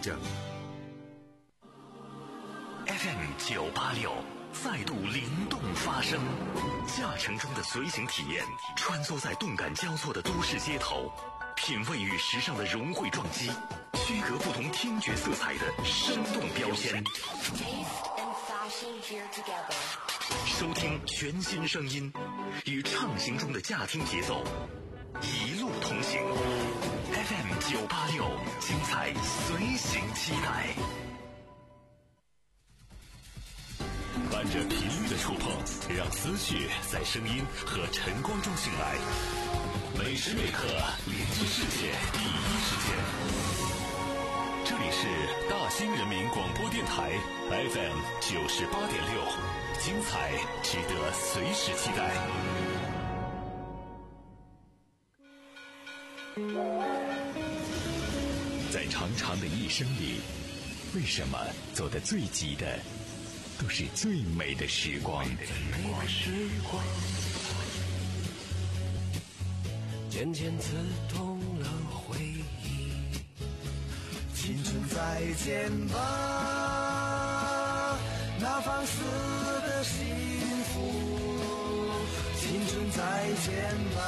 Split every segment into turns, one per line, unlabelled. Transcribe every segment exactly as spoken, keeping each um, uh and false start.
着。F M 九八六再度灵动发声，驾乘中的随行体验，穿梭在动感交错的都市街头，品味与时尚的融汇撞击，区隔不同听觉色彩的生动标签。收听全新声音，与畅行中的驾听节奏，一路同行。F M 九八六，精彩随行期待。伴着频率的触碰，让思绪在声音和晨光中醒来。每时每刻连接世界第一时间。这里是大兴人民广播电台 F M 九十八点六，精彩值得随时期待。在长长的一生里，为什么走得最急的都是最美的时光？
渐渐刺痛了回忆。青春再见吧，那放肆的幸福。青春再见吧，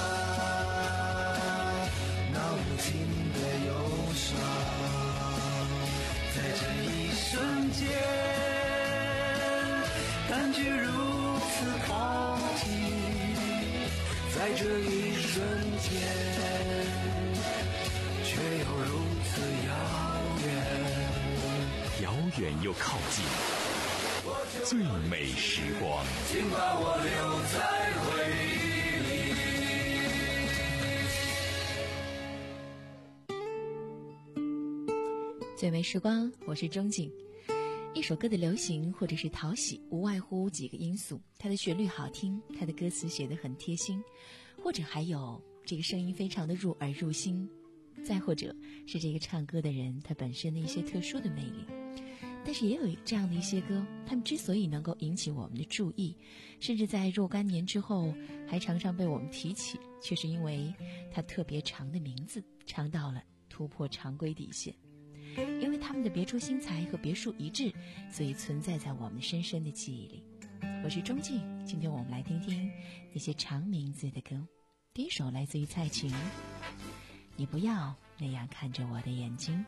那无情的忧伤。在这一瞬间，感觉如此靠近，在这一瞬间，却又如此遥远，
遥远又靠近，最美时光，
请把我留在回忆
里。最美时光，我是钟景。一首歌的流行或者是讨喜，无外乎几个因素：它的旋律好听，它的歌词写得很贴心，或者还有这个声音非常的入耳入心，再或者是这个唱歌的人他本身的一些特殊的魅力。但是也有这样的一些歌，他们之所以能够引起我们的注意，甚至在若干年之后还常常被我们提起，却是因为它特别长的名字，长到了突破常规底线。因为他们的别出心裁和别树一帜，所以存在在我们深深的记忆里。我是钟静，今天我们来听听那些长名字的歌。第一首来自于蔡琴，你不要那样看着我的眼睛。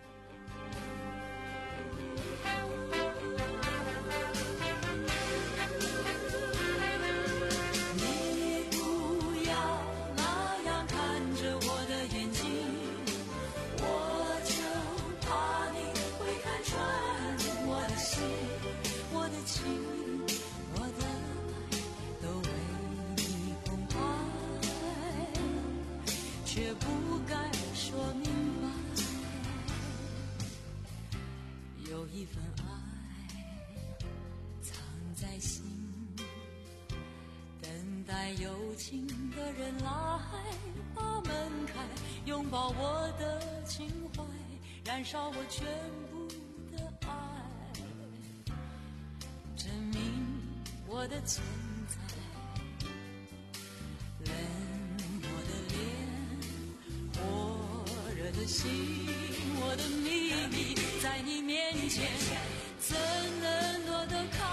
你不要那样看着我的眼睛，我就怕你会看穿我的心，我的情，我的爱都为你澎湃，却不该说明白。有一份爱藏在心，等待有情的人来把门开，拥抱我的情怀，燃烧我全部的爱，证明我的存在。冷漠的脸，火热的心，我的秘密在你面前怎能躲得开？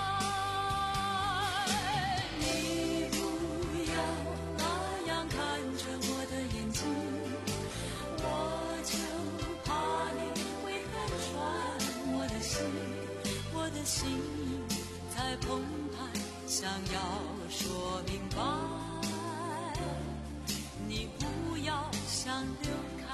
你不要那样看着我的眼睛，我就怕你会看穿我的心，我的心在澎湃，想要说明白，你不要想溜开。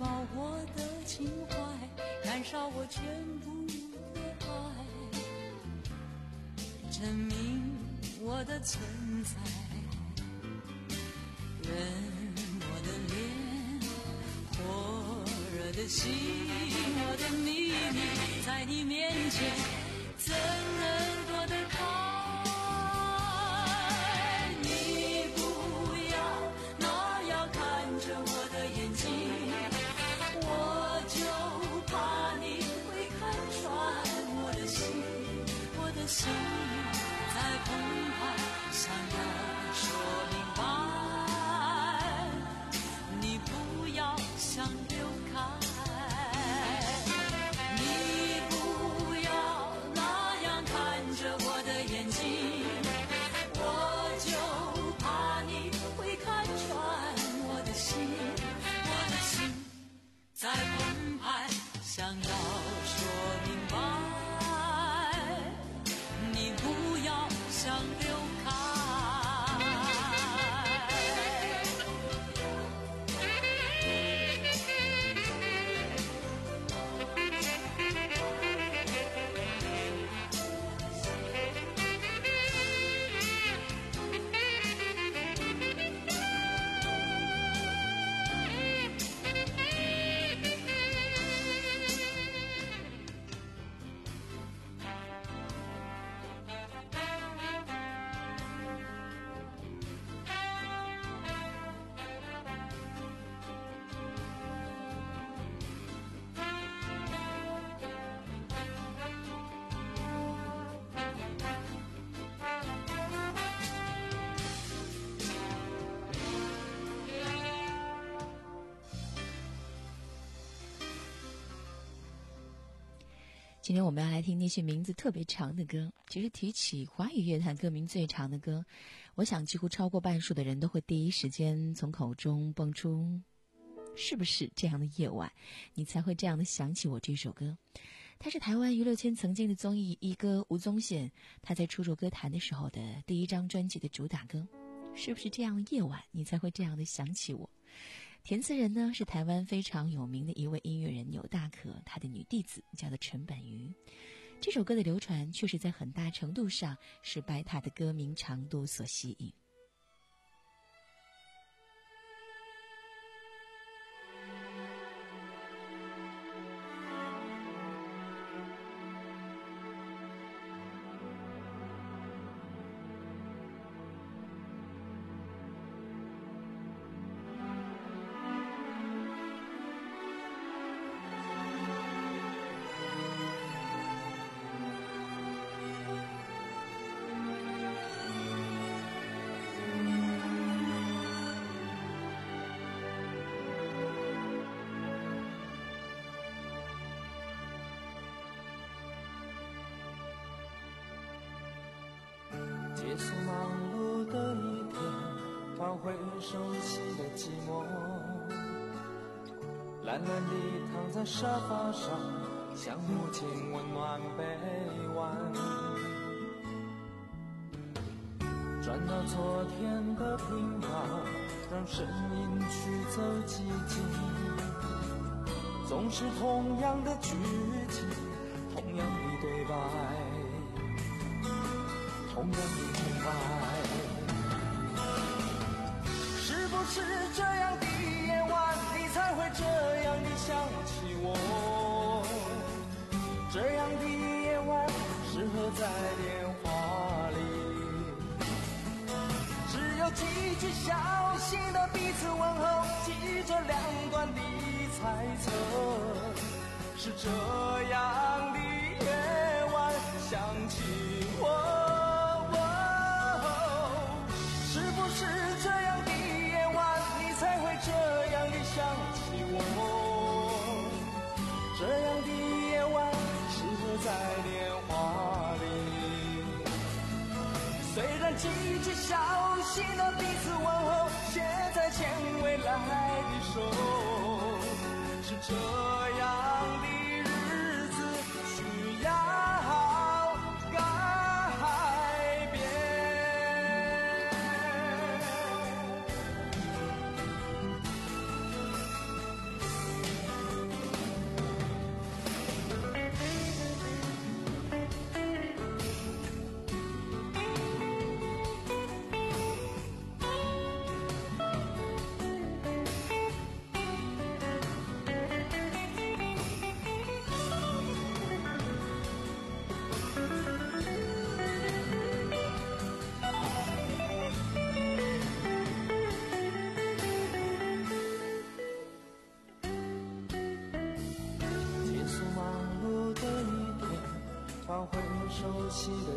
饱我的情怀，燃烧我全部的爱，证明我的存在。人我的脸，火热的心，我的秘密，在你面前怎能躲得开？你不要那样看着我的眼睛，我就怕你会看穿我的心，我的心在澎湃，想要说明白，你不要想流开。在澎湃，想要说明白，你不要想流开。
今天我们要来听那些名字特别长的歌。其实提起华语乐坛歌名最长的歌，我想几乎超过半数的人都会第一时间从口中蹦出是不是这样的夜晚，你才会这样的想起我这首歌。它是台湾娱乐圈曾经的综艺一哥吴宗宪，他在出入歌坛的时候的第一张专辑的主打歌。是不是这样的夜晚，你才会这样的想起我。填词人呢是台湾非常有名的一位音乐人钮大可，他的女弟子叫做陈本瑜。这首歌的流传确实在很大程度上是拜他的歌名长度所吸引。
结束忙碌的一天，换回熟悉的寂寞，懒懒地躺在沙发上，想母亲温暖臂弯，转到昨天的频道，让声音驱走寂静，总是同样的剧情，同样的对白，同样的空白。是不是这样的夜晚，你才会这样的想起我？这样的夜晚适合在电话里，只有几句小心的彼此问候，记着两端的猜测。是这样的夜晚想起我。想起我，这样的夜晚适合在电话里。虽然几句小心的彼此问候，写在牵未来的手，是这样的日子需要改变。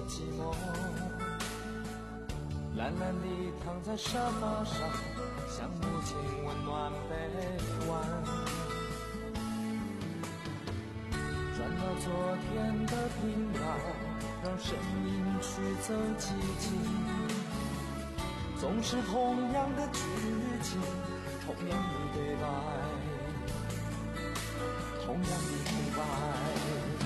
寂寞，懒懒地躺在沙发上，像母亲温暖臂弯。转到昨天的频道，让声音驱走寂静。总是同样的剧情，同样的对白，同样的空白。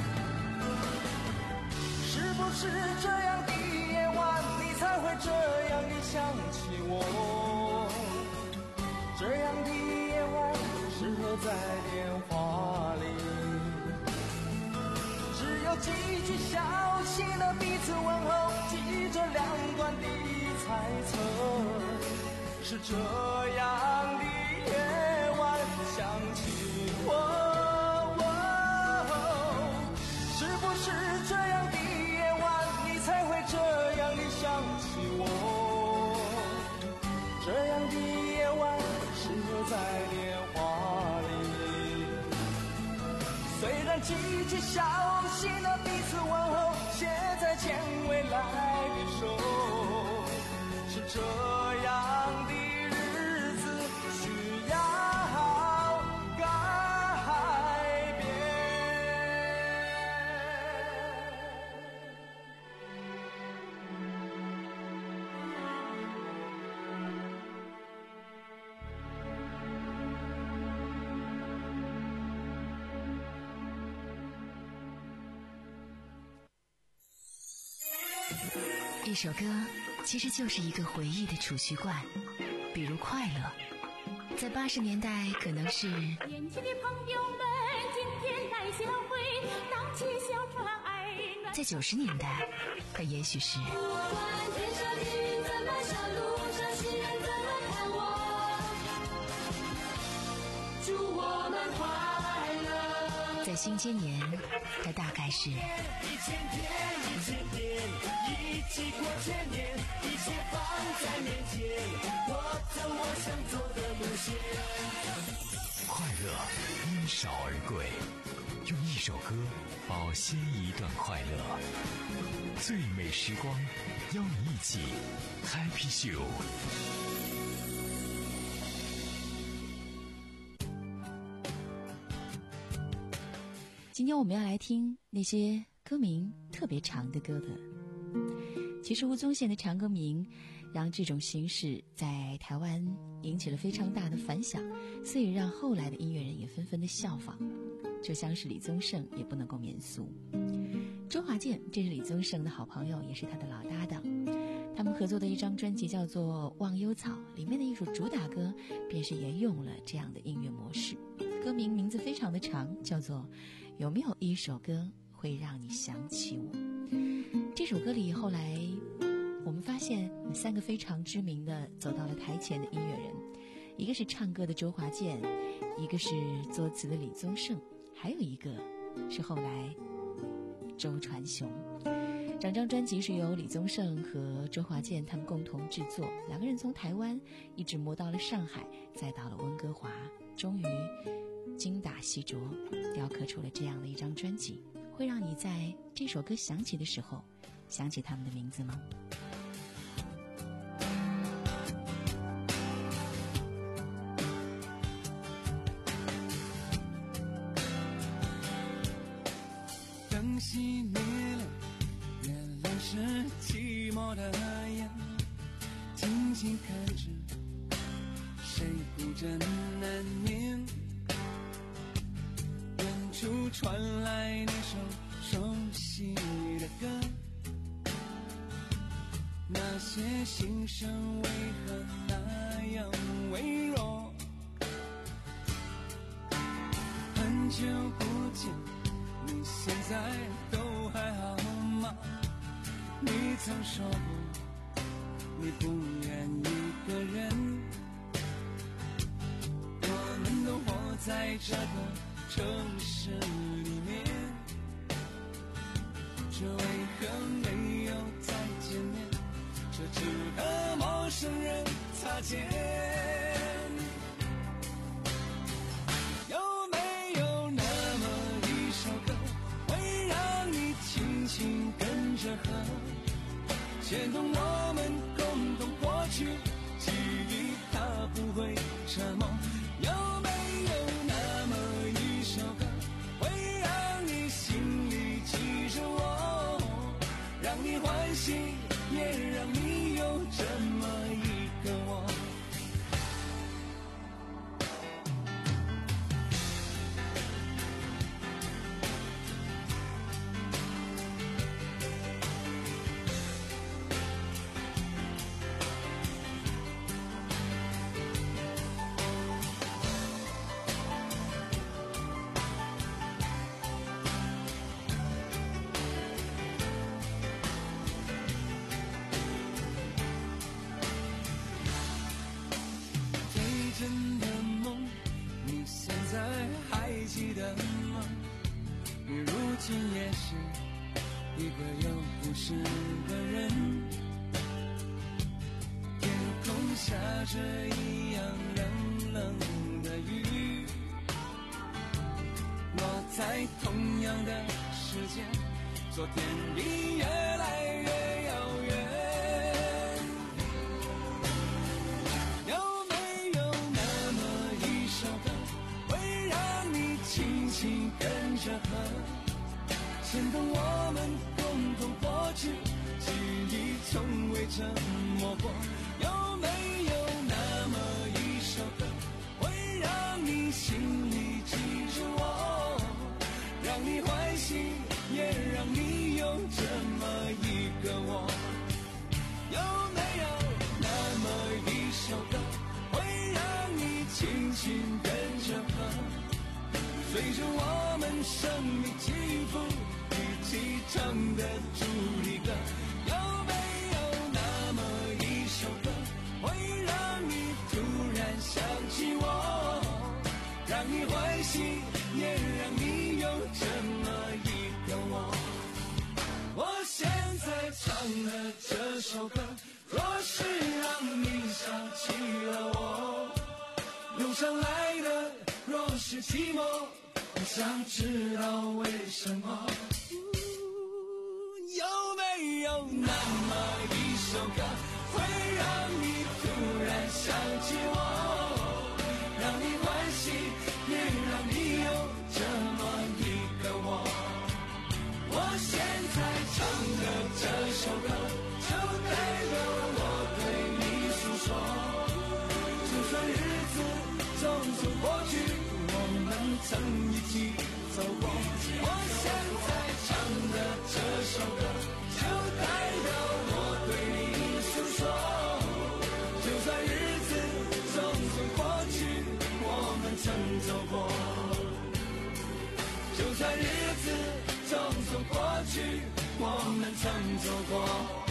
是不是这样的夜晚，你才会这样的想起我？这样的夜晚适合在电话里，只有几句小心的彼此问候，记着两端的猜测。是这样的夜晚想起我。是不是这样的夜晚，你才会这样的想起我？这样的夜晚适合在电话里，虽然季节小心的彼此问候，写在前未来的手，是这样的日子需要改变。
一首歌其实就是一个回忆的储蓄罐，比如快乐，在八十年代可能是
年轻的朋友们今天带小会，荡起小船爱暖。
在九十年代它也许是
不管天上的云怎么笑，路上行人怎么看我，祝我们快乐。
在新千年它大概是
一千天一千年，一起过千年，一切放在面前，我走我想走的路线。
快乐因少而贵，用一首歌保鲜一段快乐。最美时光，邀你一起 Happy Show。
今天我们要来听那些歌名特别长的歌的。其实吴宗宪的长歌名让这种形式在台湾引起了非常大的反响，所以让后来的音乐人也纷纷的效仿，就像是李宗盛也不能够免俗。周华健这是李宗盛的好朋友，也是他的老搭档，他们合作的一张专辑叫做《忘忧草》，里面的一首主打歌便是沿用了这样的音乐模式。歌名名字非常的长，叫做有没有一首歌会让你想起我。这首歌里后来我们发现有三个非常知名的走到了台前的音乐人，一个是唱歌的周华健，一个是作词的李宗盛，还有一个是后来周传雄。整张专辑是由李宗盛和周华健他们共同制作，两个人从台湾一直磨到了上海，再到了温哥华，终于精打细琢雕刻出了这样的一张专辑。会让你在这首歌响起的时候想起他们的名字吗？
灯熄灭了，原来是寂寞的眼，静静看着谁孤枕难眠，远处传来那首熟悉的歌，那些心声为何那样微弱，很久不见，你现在都还好吗？你曾说过你不愿一个人，我们都活在这个城市里面，这为何没有再见面？这只和陌生人擦肩。有没有那么一首歌，会让你轻轻跟着和？ 牵动我们共同过去，记忆它不会沉默。有没有那么一首歌，会让你心里记着我，让你欢喜，也让你有这么一个我。真的梦，你现在还记得吗？你如今也是一个有故事的人，天空下着一样冷冷的雨，我在同样的时间，昨天比越来越遥远。轻轻跟着和，牵动我们共同过去，记忆从未沉默过。有没有那么一首歌，会让你心里记着我，让你欢喜，也让你有这么一个我？有没有那么一首歌，会让你轻轻跟着和，随着我们生命起伏，一起唱的主题歌？有没有那么一首歌，会让你突然想起我，让你欢喜，也让你有这么一个我？我现在唱的这首歌，若是让你想起了我，涌上来的若是寂寞，我想知道为什么。有没有那么一首歌，会让你突然想起我，让你欢喜，也让你有这么一个我？我现在唱的这首歌，就代表我对你诉说，就算日子匆匆过去，我们曾一起走过。我现在唱的这首歌，就代表我对你诉说，就算日子匆匆过去，我们曾走过。就算日子匆匆过去，我们曾走过。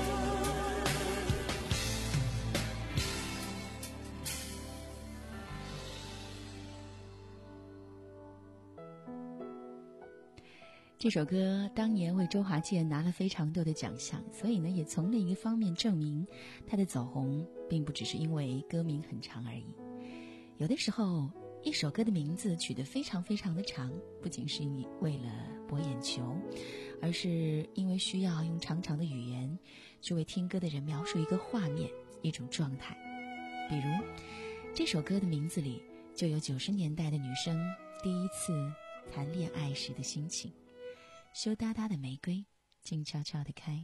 这首歌当年为周华健拿了非常多的奖项，所以呢，也从另一方面证明他的走红并不只是因为歌名很长而已。有的时候，一首歌的名字取得非常非常的长，不仅是为了博眼球，而是因为需要用长长的语言去为听歌的人描述一个画面，一种状态。比如这首歌的名字里就有九十年代的女生第一次谈恋爱时的心情。羞答答的玫瑰，静悄悄地开。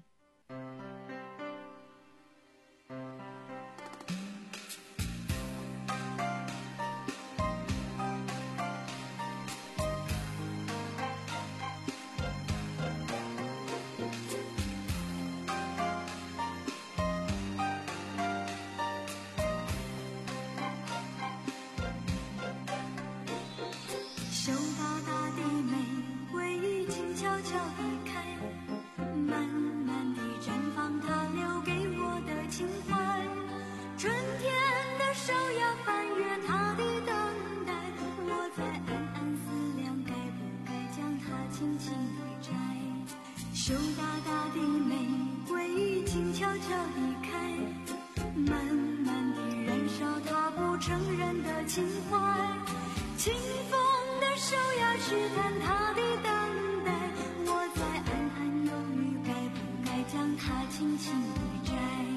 羞答答的玫瑰，静悄悄地开，慢慢地绽放它留给我的情怀。春天的手要翻越它的等待，我在暗暗思量，该不该将它轻轻地摘。羞答答的玫瑰，静悄悄地开，慢慢地燃烧它不承认的情怀。清风的手要试探他的等待，我在暗暗犹豫，该不该将它轻轻地摘。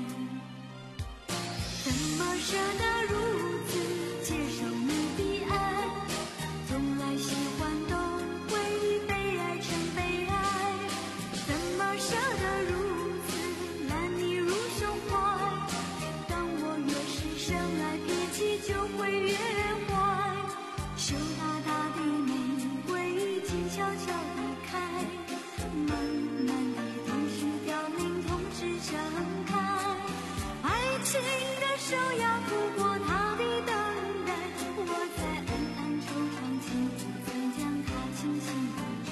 怎么舍得如此接受你的爱？从来喜欢都会被爱成悲哀。怎么舍得如此揽你入胸怀？当我越是深爱，脾气就会越坏。羞答答的玫瑰静悄悄地开，慢慢地同时凋零，同时盛开。爱情的手要抚过它的等待，我在暗暗惆怅，情不曾将它轻轻地摘。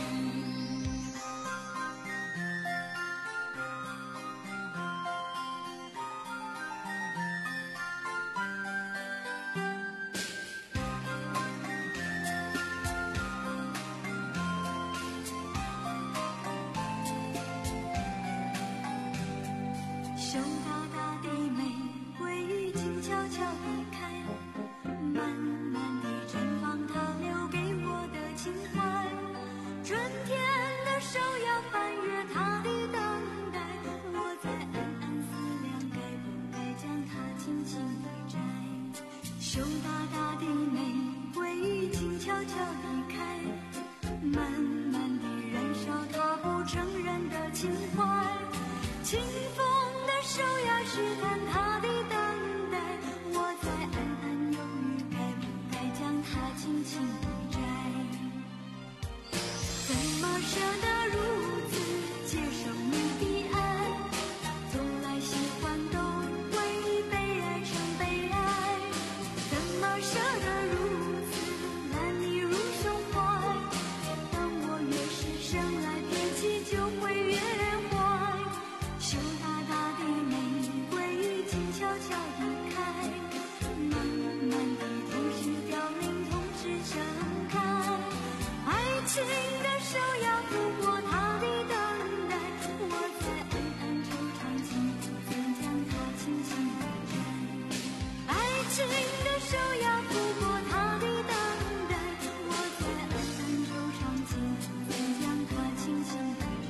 羞答答的玫瑰静悄悄地开，慢慢地绽放它留给我的情怀。春天的手要翻越它的等待，我在暗暗思量，该不该将它轻轻地摘。羞答答的玫瑰静悄悄地开，慢慢地燃烧它不承认的情怀。清风的手要试探它的等待，我在暗暗犹豫，该不该将它轻轻地摘。怎么舍得如此接受你的爱？从来喜欢都会被爱成悲哀。怎么舍得如此揽你入胸怀？当我越是深爱，脾气就会越坏。羞答答的玫瑰静悄悄地开，慢慢地同时凋零，同时盛开。爱情的手要抚过它的等待，我在暗暗惆怅，情不曾将它轻轻地摘。爱情的手要抚过它的等待，我在暗暗惆怅，情不曾将它轻轻地摘。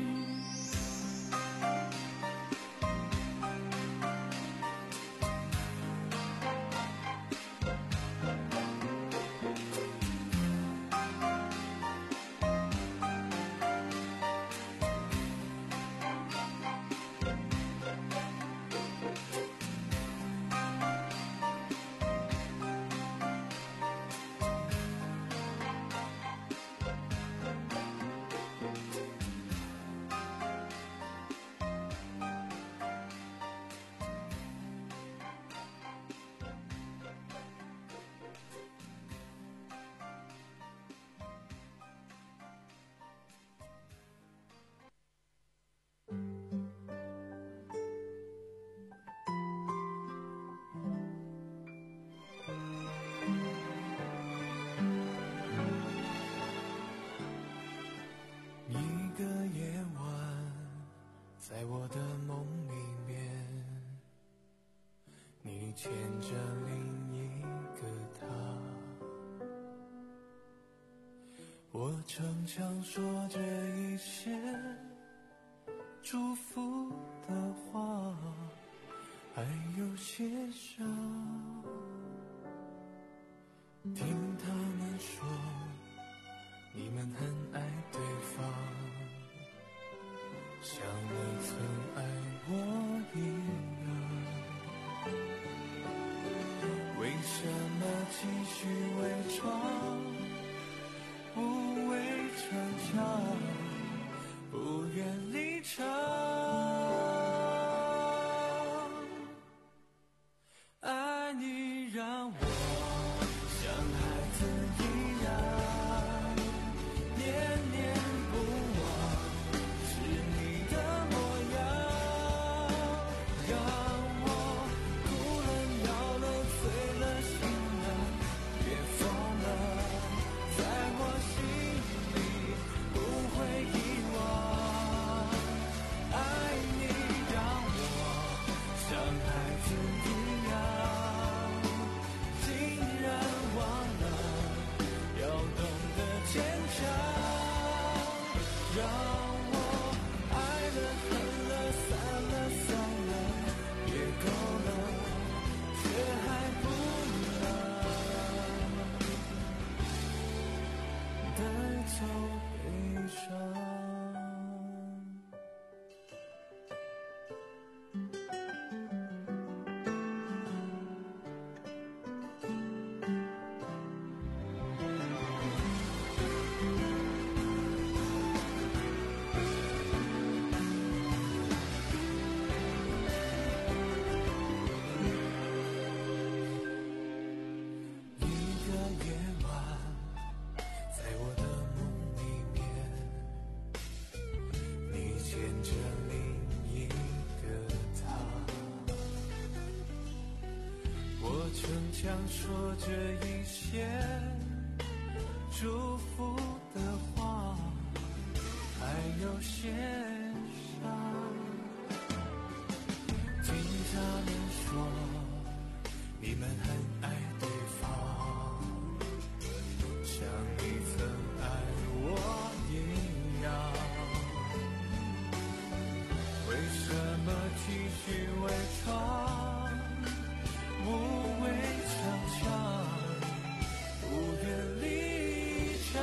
一个夜晚，在我的梦里面，你牵着另一个他，我逞强说着一些祝福的话，还有些伤。听他们说你们很爱对方，像你曾爱我一样，为什么继续伪装，不为逞强，不愿离场？爱你让我像孩生。逞强说着一些祝福的话，还有些伤。听他们说你们很爱对方，像你曾爱我一样。为什么继续伪装，无谓逞强，不愿离场？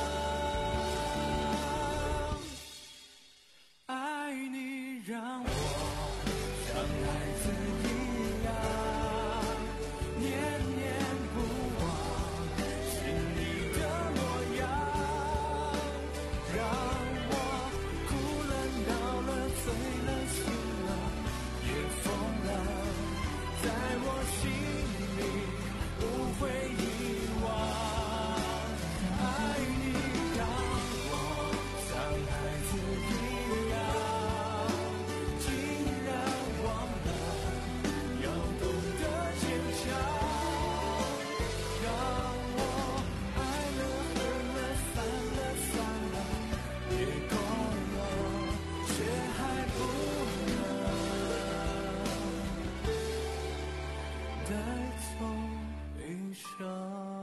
爱你让我像孩子一样，念念不忘心里的模样，让我哭了闹了醉了醒了也疯了，在我心里不会遗忘。爱你让我像孩子一样，竟然忘了要懂得坚强，让我爱了恨了散了算了也够了，却还不能带走悲伤。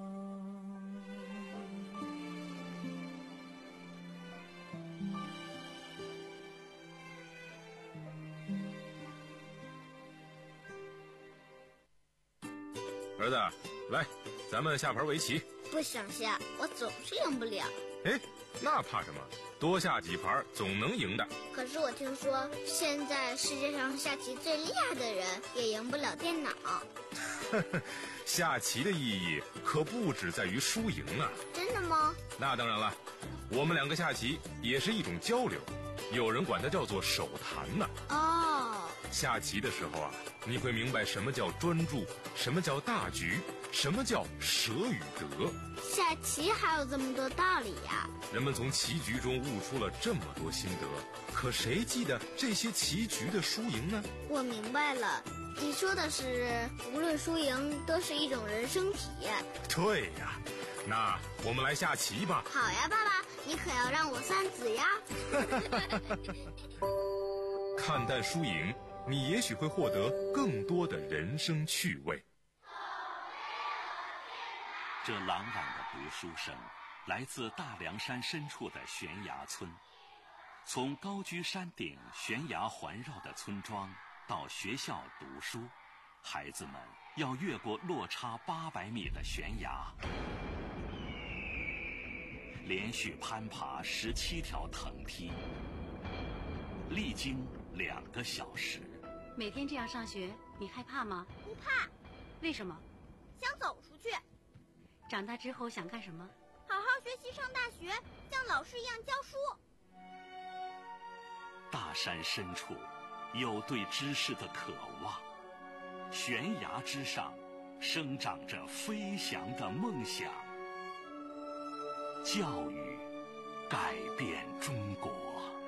儿子，来，咱们下盘围棋。
不想下，我总是赢不了。
哎，那怕什么？多下几盘总能赢的。
可是我听说，现在世界上下棋最厉害的人也赢不了电脑。
下棋的意义可不只在于输赢啊。
真的吗？
那当然了，我们两个下棋也是一种交流，有人管它叫做手谈呢。
哦，
下棋的时候啊，你会明白什么叫专注，什么叫大局，什么叫舍与得。
下棋还有这么多道理呀！
人们从棋局中悟出了这么多心得，可谁记得这些棋局的输赢呢？
我明白了，你说的是无论输赢都是一种人生体验。
对呀，那我们来下棋吧。
好呀，爸爸，你可要让我三子呀。
看淡输赢，你也许会获得更多的人生趣味。
这朗朗的读书声来自大凉山深处的悬崖村。从高居山顶悬崖环绕的村庄到学校读书，孩子们要越过落差八百米的悬崖，连续攀爬十七条藤梯，历经两个小时。
每天这样上学，你害怕吗？
不怕。
为什么？
想走出去。
长大之后想干什么？
好好学习，上大学，像老师一样教书。
大山深处有对知识的渴望，悬崖之上生长着飞翔的梦想。教育改变中国。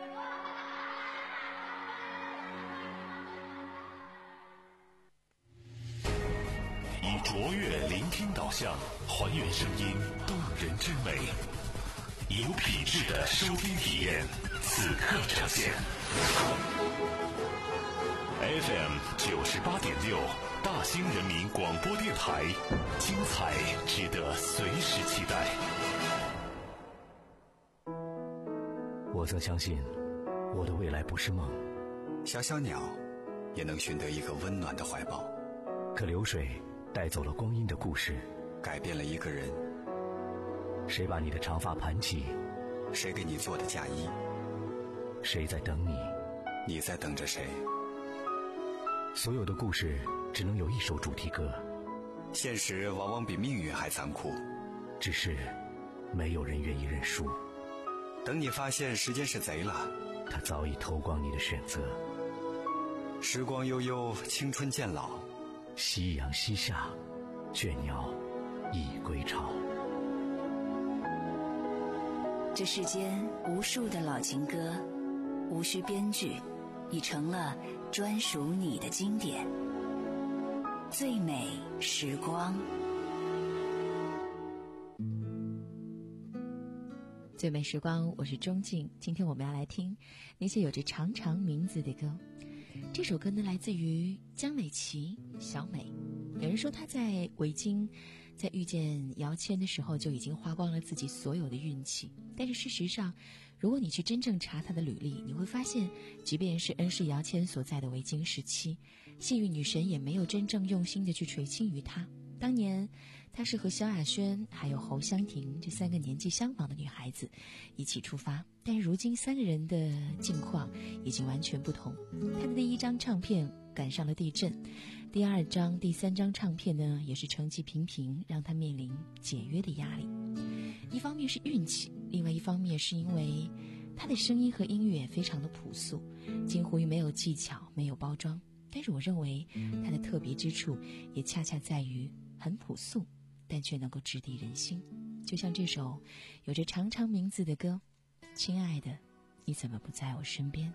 以卓越聆听导向，还原声音动人之美，有品质的收听体验，此刻呈现。F M 九十八点六，大兴人民广播电台，精彩值得随时期待。
我曾相信，我的未来不是梦。
小小鸟也能寻得一个温暖的怀抱，
可流水带走了光阴的故事，
改变了一个人。
谁把你的长发盘起，
谁给你做的嫁衣？
谁在等你？
你在等着谁？
所有的故事只能有一首主题歌，
现实往往比命运还残酷，
只是没有人愿意认输。
等你发现时间是贼了，
他早已偷光你的选择。
时光悠悠，青春渐老，
夕阳西下，倦鸟已归巢。
这世间无数的老情歌，无需编剧，已成了专属你的经典。最美时光，
最美时光，我是钟静。今天我们要来听那些有着长长名字的歌。这首歌呢，来自于江美琪，小美。有人说她在维京在遇见姚谦的时候就已经花光了自己所有的运气，但是事实上如果你去真正查她的履历，你会发现即便是恩师姚谦所在的维京时期，幸运女神也没有真正用心的去垂青于她。当年她是和萧亚轩还有侯湘婷这三个年纪相仿的女孩子一起出发，但是如今三个人的境况已经完全不同。她的第一张唱片赶上了地震，第二张第三张唱片呢也是成绩平平，让她面临解约的压力。一方面是运气，另外一方面是因为她的声音和音乐非常的朴素，近乎于没有技巧，没有包装。但是我认为她的特别之处也恰恰在于很朴素，但却能够直抵人心。就像这首有着长长名字的歌，亲爱的，你怎么不在我身边？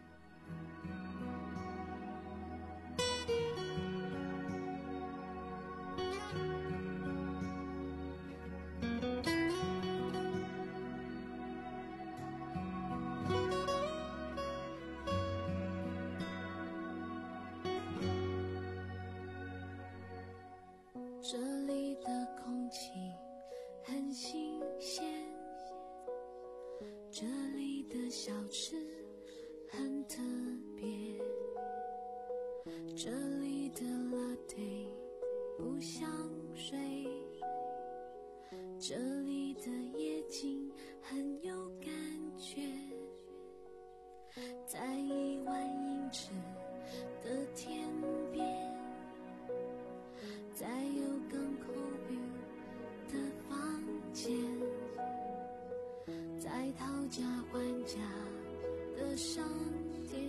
这里的空气很新鲜，这里的小吃很特别，这里的 latte 不像水，这里的夜景很有感觉，在一万英尺的天边，在有港口 view 的房间，在讨价还价的商店，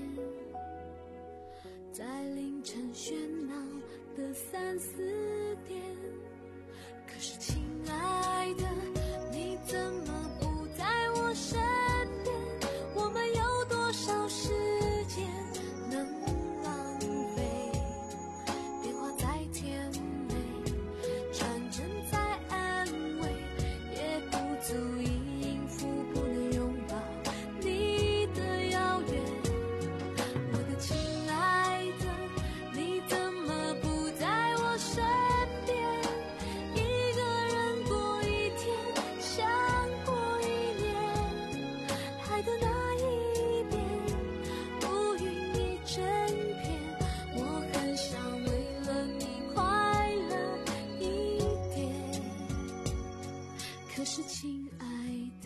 在凌晨喧闹的三四点。可是亲爱的，你怎么不在我身边？我们有多少时间能浪费？别花在甜美，传真在安慰，也不足以应付不能拥抱你的遥远。我的亲爱的，你怎么不在我身边？一个人过一天，像过一年，海的那一边，乌云一整片。我很想为了你快乐一点，可是亲爱的，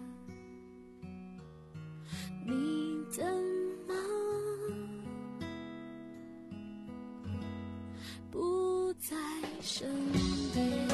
你怎么不在身边？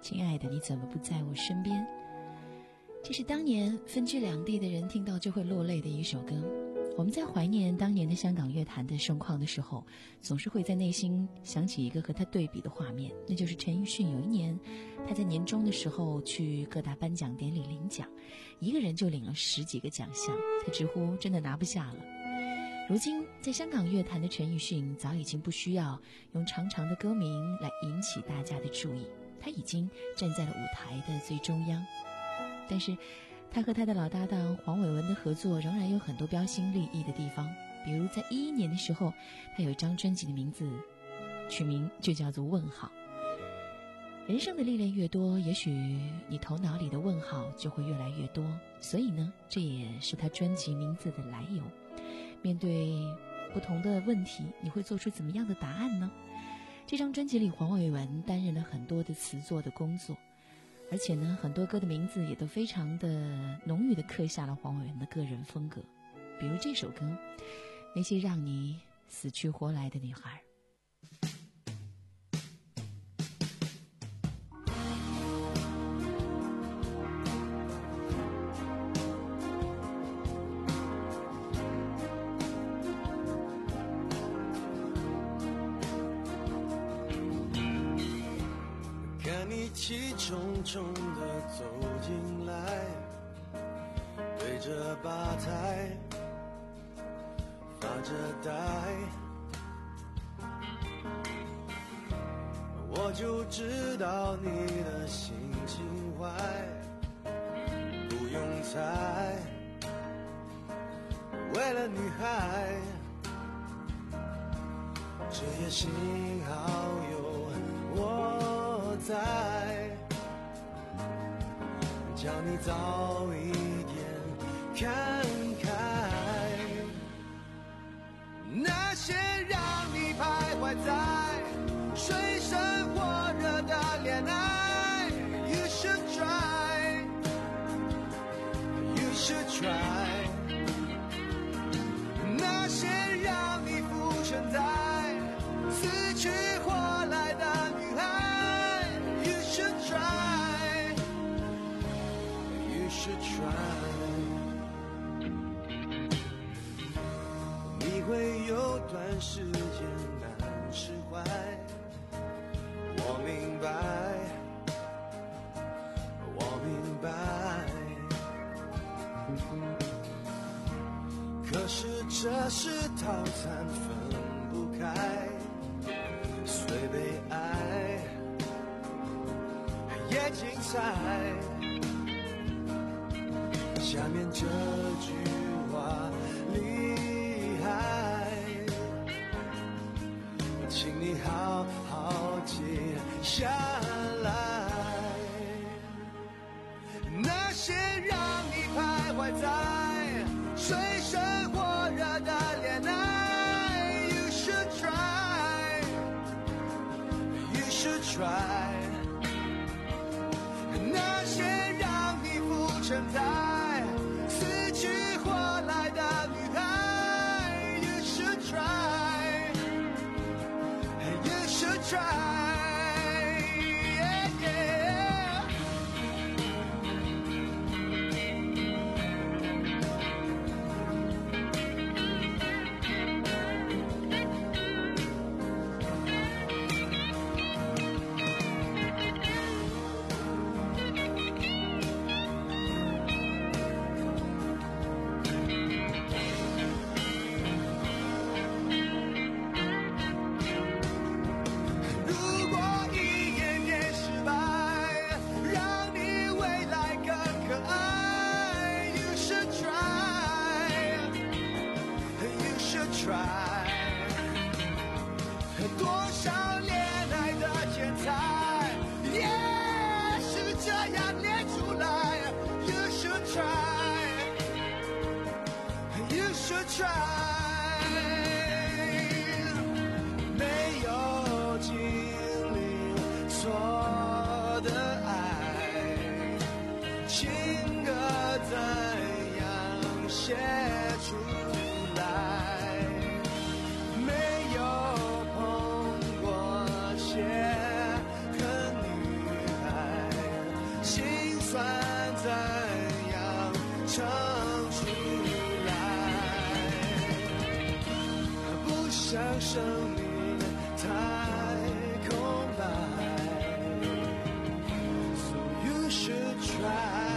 亲爱的，你怎么不在我身边？这是当年分居两地的人听到就会落泪的一首歌。我们在怀念当年的香港乐坛的盛况的时候，总是会在内心想起一个和他对比的画面，那就是陈奕迅有一年他在年终的时候去各大颁奖典礼领奖，一个人就领了十几个奖项，他直呼真的拿不下了。如今在香港乐坛的陈奕迅早已经不需要用长长的歌名来引起大家的注意，他已经站在了舞台的最中央。但是他和他的老搭档黄伟文的合作仍然有很多标新立异的地方，比如在一一年的时候，他有一张专辑的名字取名就叫做问号。人生的历练越多，也许你头脑里的问号就会越来越多，所以呢，这也是他专辑名字的来由。面对不同的问题，你会做出怎么样的答案呢？这张专辑里，黄伟文担任了很多的词作的工作，而且呢，很多歌的名字也都非常的浓郁的刻下了黄伟文的个人风格。比如这首歌，那些让你死去活来的女孩。
气冲冲地走进来，对着吧台发着呆，我就知道你的心情坏，不用猜，为了女孩，这也幸好有我在，叫你早一点看开，那些让你徘徊在水深火热的恋爱 You should try You should try 那些让你浮沉在死去活来的女孩 You should try You should try 你会有段时间难释怀，我明白我明白，可是这是套餐分不开，虽被爱也精彩，下面这句话厉害，请你好好记下来，那些让你徘徊在水深火热的恋爱 You should try You should try 那些让你浮沉在死去活来的女孩 You should try You should try 怎样唱出来？不想生命太空白 So you should try。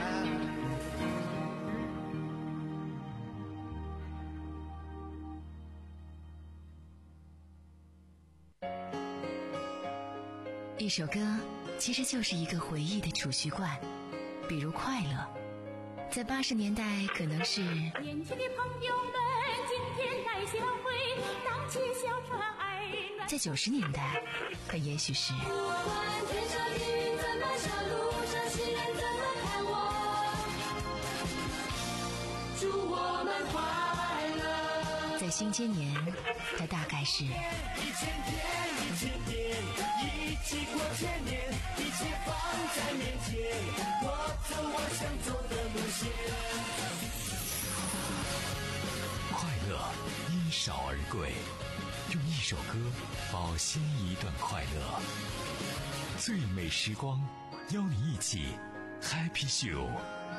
一首歌其实就是一个回忆的储蓄罐，比如快乐，在八十年代可能是
年轻的朋友们今天带笑会，荡起小船儿暖。
在九十年代可也许是
不管天上云怎么笑，路上行人怎么看我，祝我们快乐。
在新千年它大概是
一千天一千天一起过千年，一切放在面前，我走我想走的路线。
快乐因少而贵，用一首歌保鲜一段快乐。最美时光，邀你一起 Happy Show。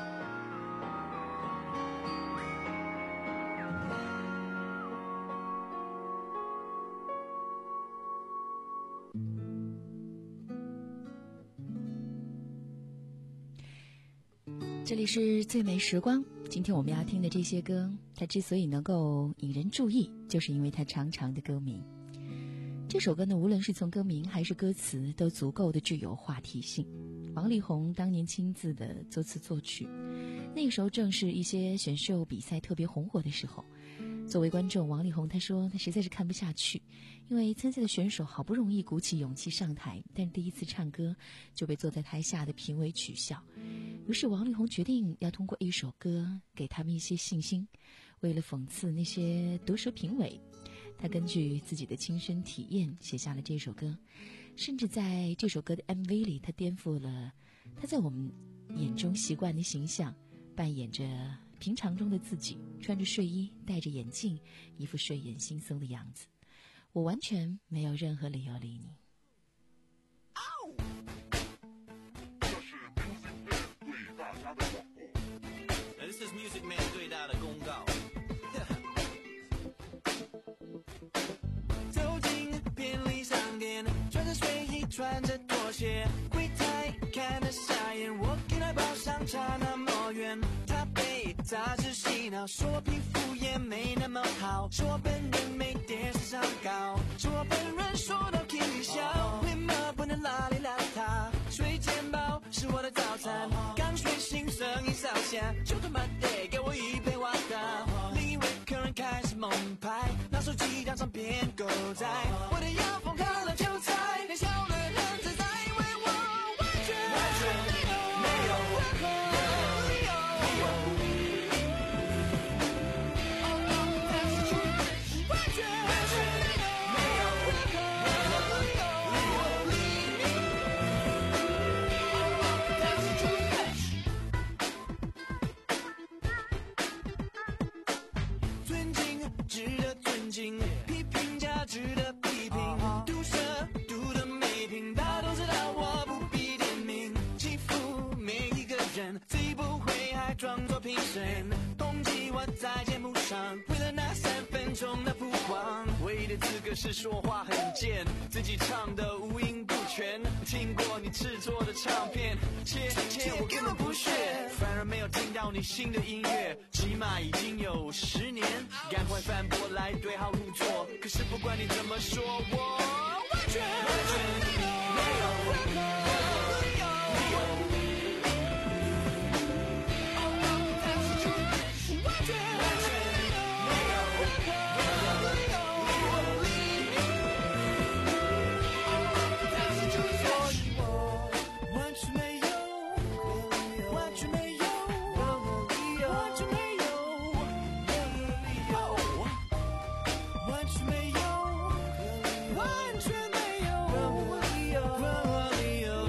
这里是最美时光，今天我们要听的这些歌，它之所以能够引人注意，就是因为它长长的歌名。这首歌呢，无论是从歌名还是歌词，都足够的具有话题性。王力宏当年亲自的作词作曲，那个时候正是一些选秀比赛特别红火的时候。作为观众，王力宏他说他实在是看不下去，因为参赛的选手好不容易鼓起勇气上台，但是第一次唱歌就被坐在台下的评委取笑。于是王力宏决定要通过一首歌给他们一些信心。为了讽刺那些毒舌评委，他根据自己的亲身体验写下了这首歌，甚至在这首歌的 M V 里，他颠覆了他在我们眼中习惯的形象，扮演着平常中的自己，穿着睡衣，戴着眼镜，一副睡眼惺忪的样子。我完全没有任何理由理你。
This is Music Man 最大的公告。
走进便利商店，穿着睡衣，穿着拖鞋，柜台看得傻眼。我跟他报上差那么远，他被杂志洗脑，说我皮肤也没那么好，说我本人没电视上高，说我本人说到天地笑，为嘛不能邋里邋遢？睡前包是我的早餐，刚睡醒声音扫下，就他妈得给我一杯瓦达。另一位客人开始猛拍，拿手机当唱片狗仔，我的腰封看了就猜，连笑的人只在为我完全完全没有任何理由。完全完全没有任何理由。尊敬值得尊敬，批评家值得批评，毒舌毒的没品，大家都知道我不必点名，欺负每一个人，自己不会还装作评审，抨击我在节目上，为了那三分钟的曝光，唯一的资格是说话很贱，自己唱的五音不全，听过你制作的唱片，切切我根本不屑，反而没有听到你新的音乐，起码已经有十年，赶快反驳来对号入座，可是不管你怎么说，我完全完全没有任何理由。完全完全没有任何理由。所以我完全没有，完全没有，完全没有理由，完全没有，完全没有理由。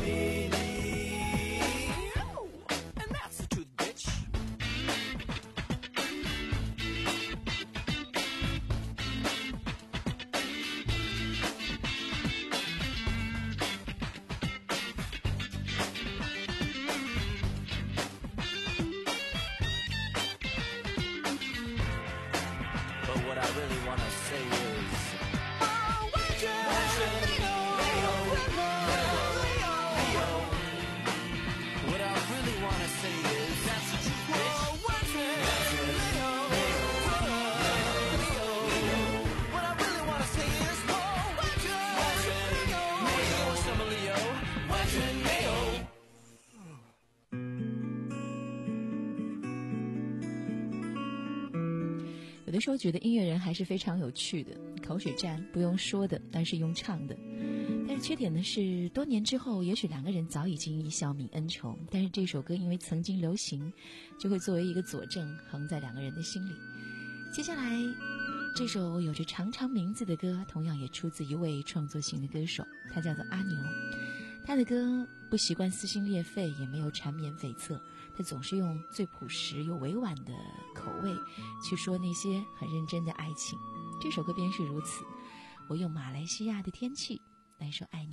有的时候觉得音乐人还是非常有趣的，口水战不用说的，但是用唱的。但是缺点呢是，多年之后，也许两个人早已经一笑泯恩仇，但是这首歌因为曾经流行，就会作为一个佐证，横在两个人的心里。接下来这首有着长长名字的歌，同样也出自一位创作型的歌手，他叫做阿牛。他的歌不习惯撕心裂肺，也没有缠绵悱恻，他总是用最朴实又委婉的口味去说那些很认真的爱情。这首歌便是如此，我用马来西亚的天气来说爱你。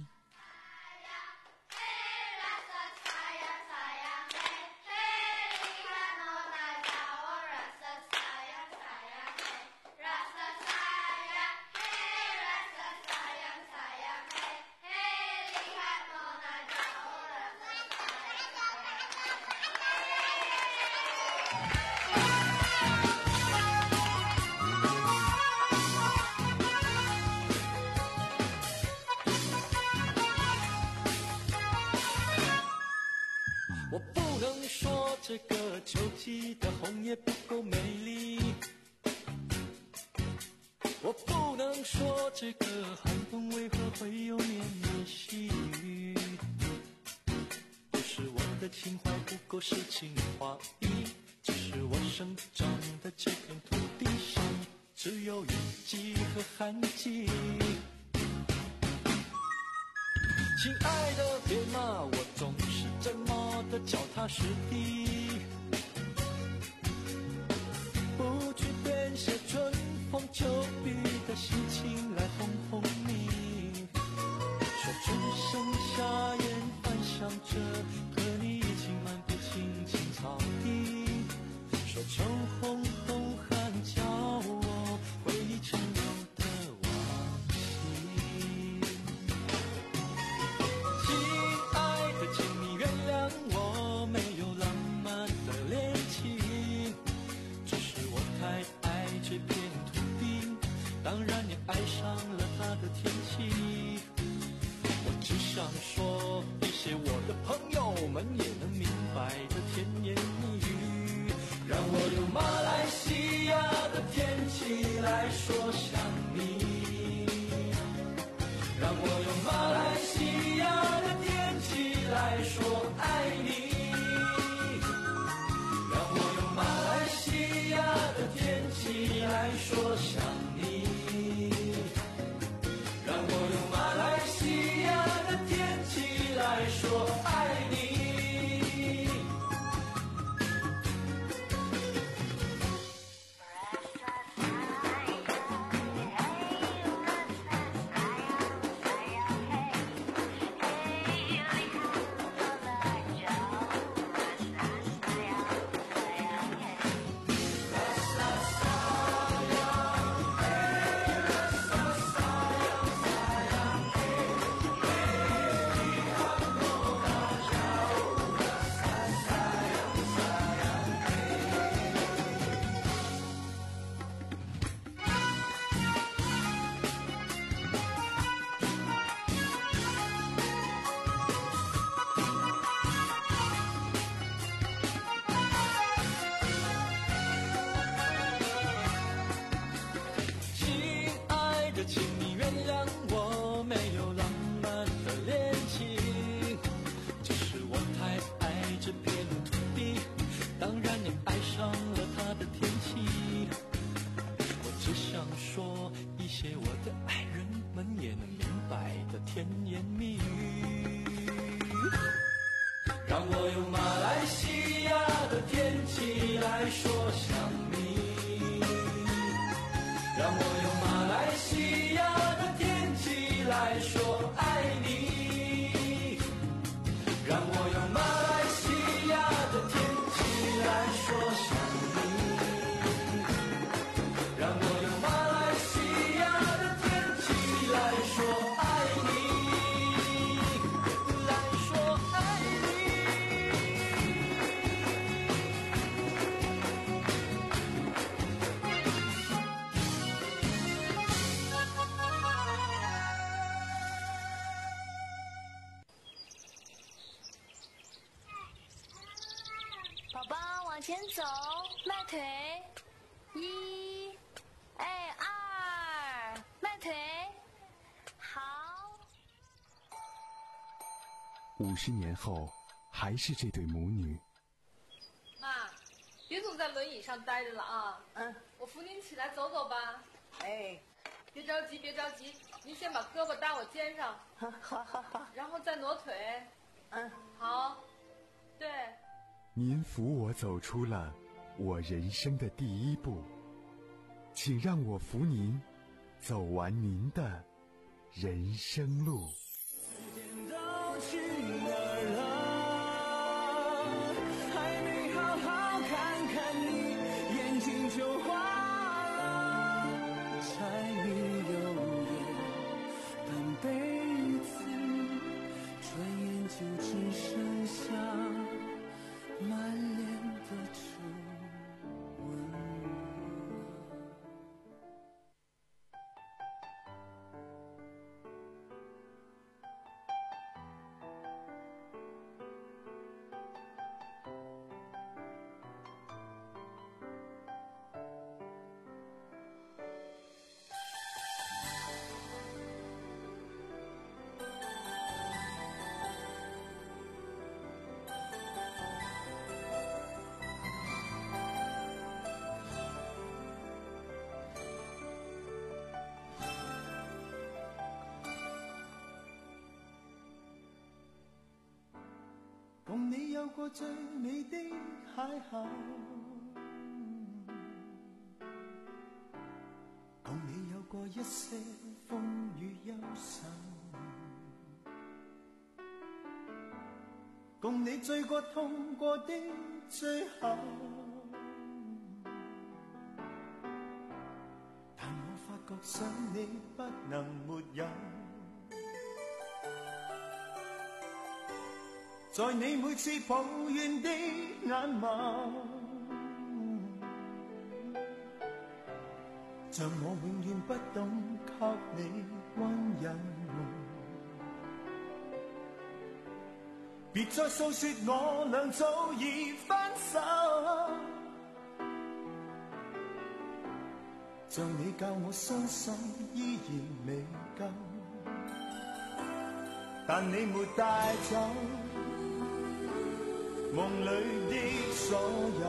我不能说这个秋季的红叶不够美丽，我不能说这个寒风为何会有绵绵细雨，不是我的情怀不够诗情画意，只是我生长的这片土地上只有雨季和旱季。亲爱的，别骂我总是这么的脚踏实地，不去编写春风秋雨的心情来哄哄你。说春生夏燕繁响着，可你已经漫步青青草地。说秋红冬寒叫我回忆成旧的往昔。请你原谅我没有浪漫的恋情，只是我太爱这片土地，当然也爱上了它的天气。我只想说一些我的朋友们也能明白的甜言蜜语，让我用马来西亚的天气来说想你，让我用马来西亚的天气来说爱你，让我用马来西亚的天气来说想你，让我用马来西亚的天气来说爱你。请你原谅我没有浪漫的恋情，只是我太爱这片土地，当然也爱上了它的天气。我只想说一些我的爱人们也能明白的甜言蜜语，让我用马来西亚的天气来说想你，让我用马来西亚的天气来说爱你，让我用马来西亚的天气来说想你，让我用马来西亚的天气来说爱你，来说爱
宝宝往前走，迈腿，一五十年后还是这对母女。
妈，别总在轮椅上待着了啊！嗯，我扶您起来走走吧。哎，别着急，别着急，您先把胳膊搭我肩上。好好好。然后再挪腿。嗯，好。对。
您扶我走出了我人生的第一步，请让我扶您走完您的人生路。
都去哪儿了？还没好好看看你，眼睛就花了。柴米油盐半辈子，转眼就只剩下满脸的皱纹。共你有過最美的邂逅，共你有過一些風雨憂愁，共你醉過痛過的最後，但我發覺想你不能沒有。在你每次抱怨的眼眸，像我永遠不懂給你溫柔。別再訴說我倆早已分手，像你教我相信依然未夠，但你沒帶走夢裏的所有，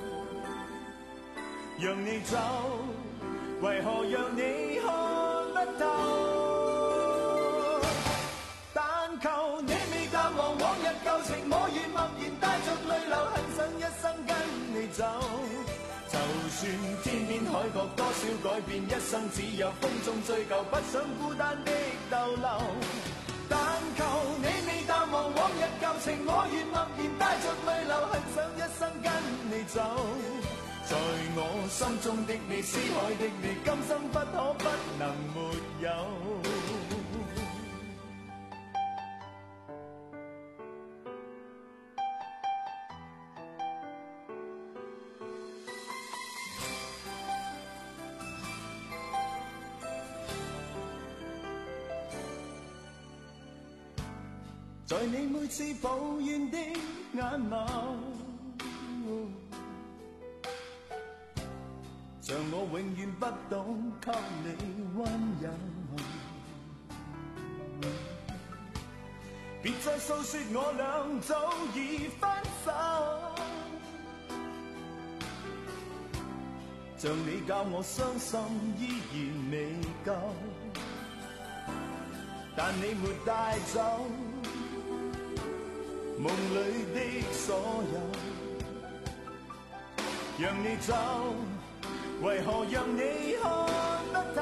讓你走，為何讓你看不透？但求你未淡忘往日舊情，我願默然帶着淚流，很想一生跟你走。就算天邊海角多少改變，一生只有風中追究，不想孤單的逗留。但求你未淡忘往日舊情，我願默然帶着淚流，很想一生跟你走。在我心中的你，思海的你，今生不可不能沒有。在你每次抱怨的眼眸，像我永遠不懂給你溫柔。別再訴說我倆早已分手，像你教我相信依然未夠，但你沒帶走夢裏的所有，讓你走，為何讓你看不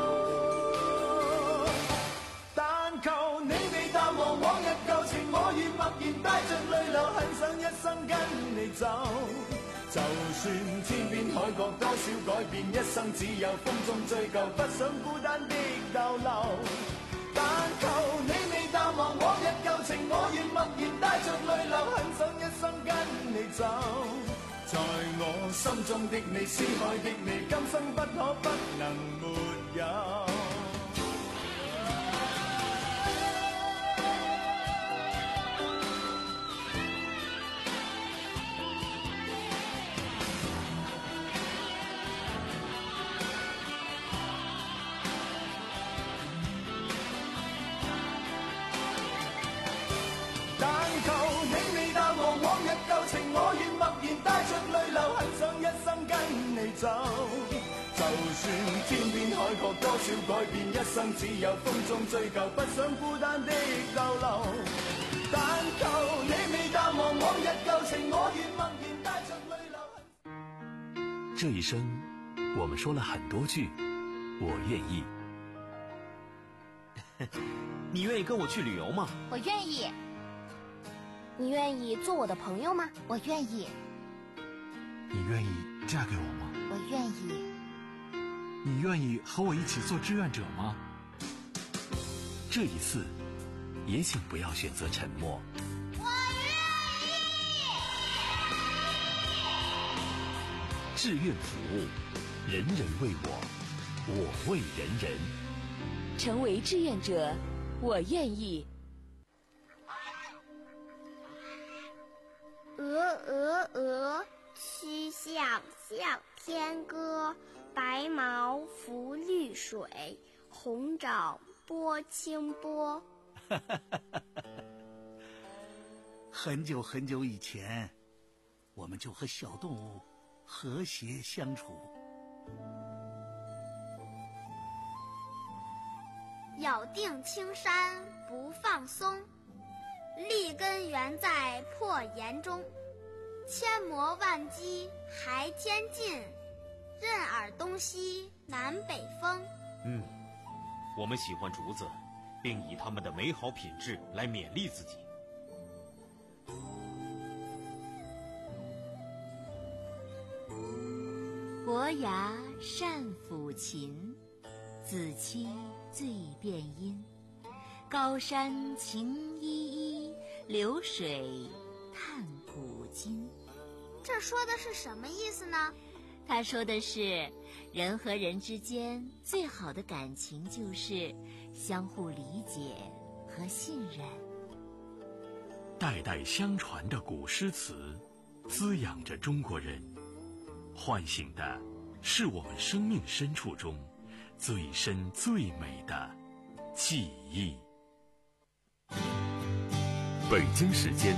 透？但求你未淡忘往日舊情，我願默然帶着淚流，很想一生跟你走。就算天邊海角多少改變，一生只有風中追究，不想孤單的逗留。但求你未淡忘往日舊情，我願默然帶着淚流，很想一生跟你走。在我心中的你，思海的你，今生不可不能沒有。但走。就算天边海角多少改變，一生只有風中追究，不想孤單的逗留。但求你未淡忘往日舊情，我願默然帶着淚流。
这一生，我们说了很多句“我愿意”。
你愿意跟我去旅游吗？
我愿意。你愿意做我的朋友吗？我愿意。
你愿意嫁给我吗？
我愿意。
你愿意和我一起做志愿者吗？
这一次，也请不要选择沉默。
我愿意。
志愿服务，人人为我，我为人人。
成为志愿者，我愿意。
鹅鹅鹅，曲项向天歌。白毛浮绿水，红掌拨清波。
很久很久以前，我们就和小动物和谐相处。
咬定青山不放松，立根原在破岩中。千磨万击还天尽，任尔东西南北风。
嗯，我们喜欢竹子，并以它们的美好品质来勉励自己。
伯牙善抚琴，子期最辨音。高山晴依依，流水叹古今。
这说的是什么意思呢？
他说的是，人和人之间最好的感情就是相互理解和信任。
代代相传的古诗词，滋养着中国人，唤醒的是我们生命深处中最深最美的记忆。北京时间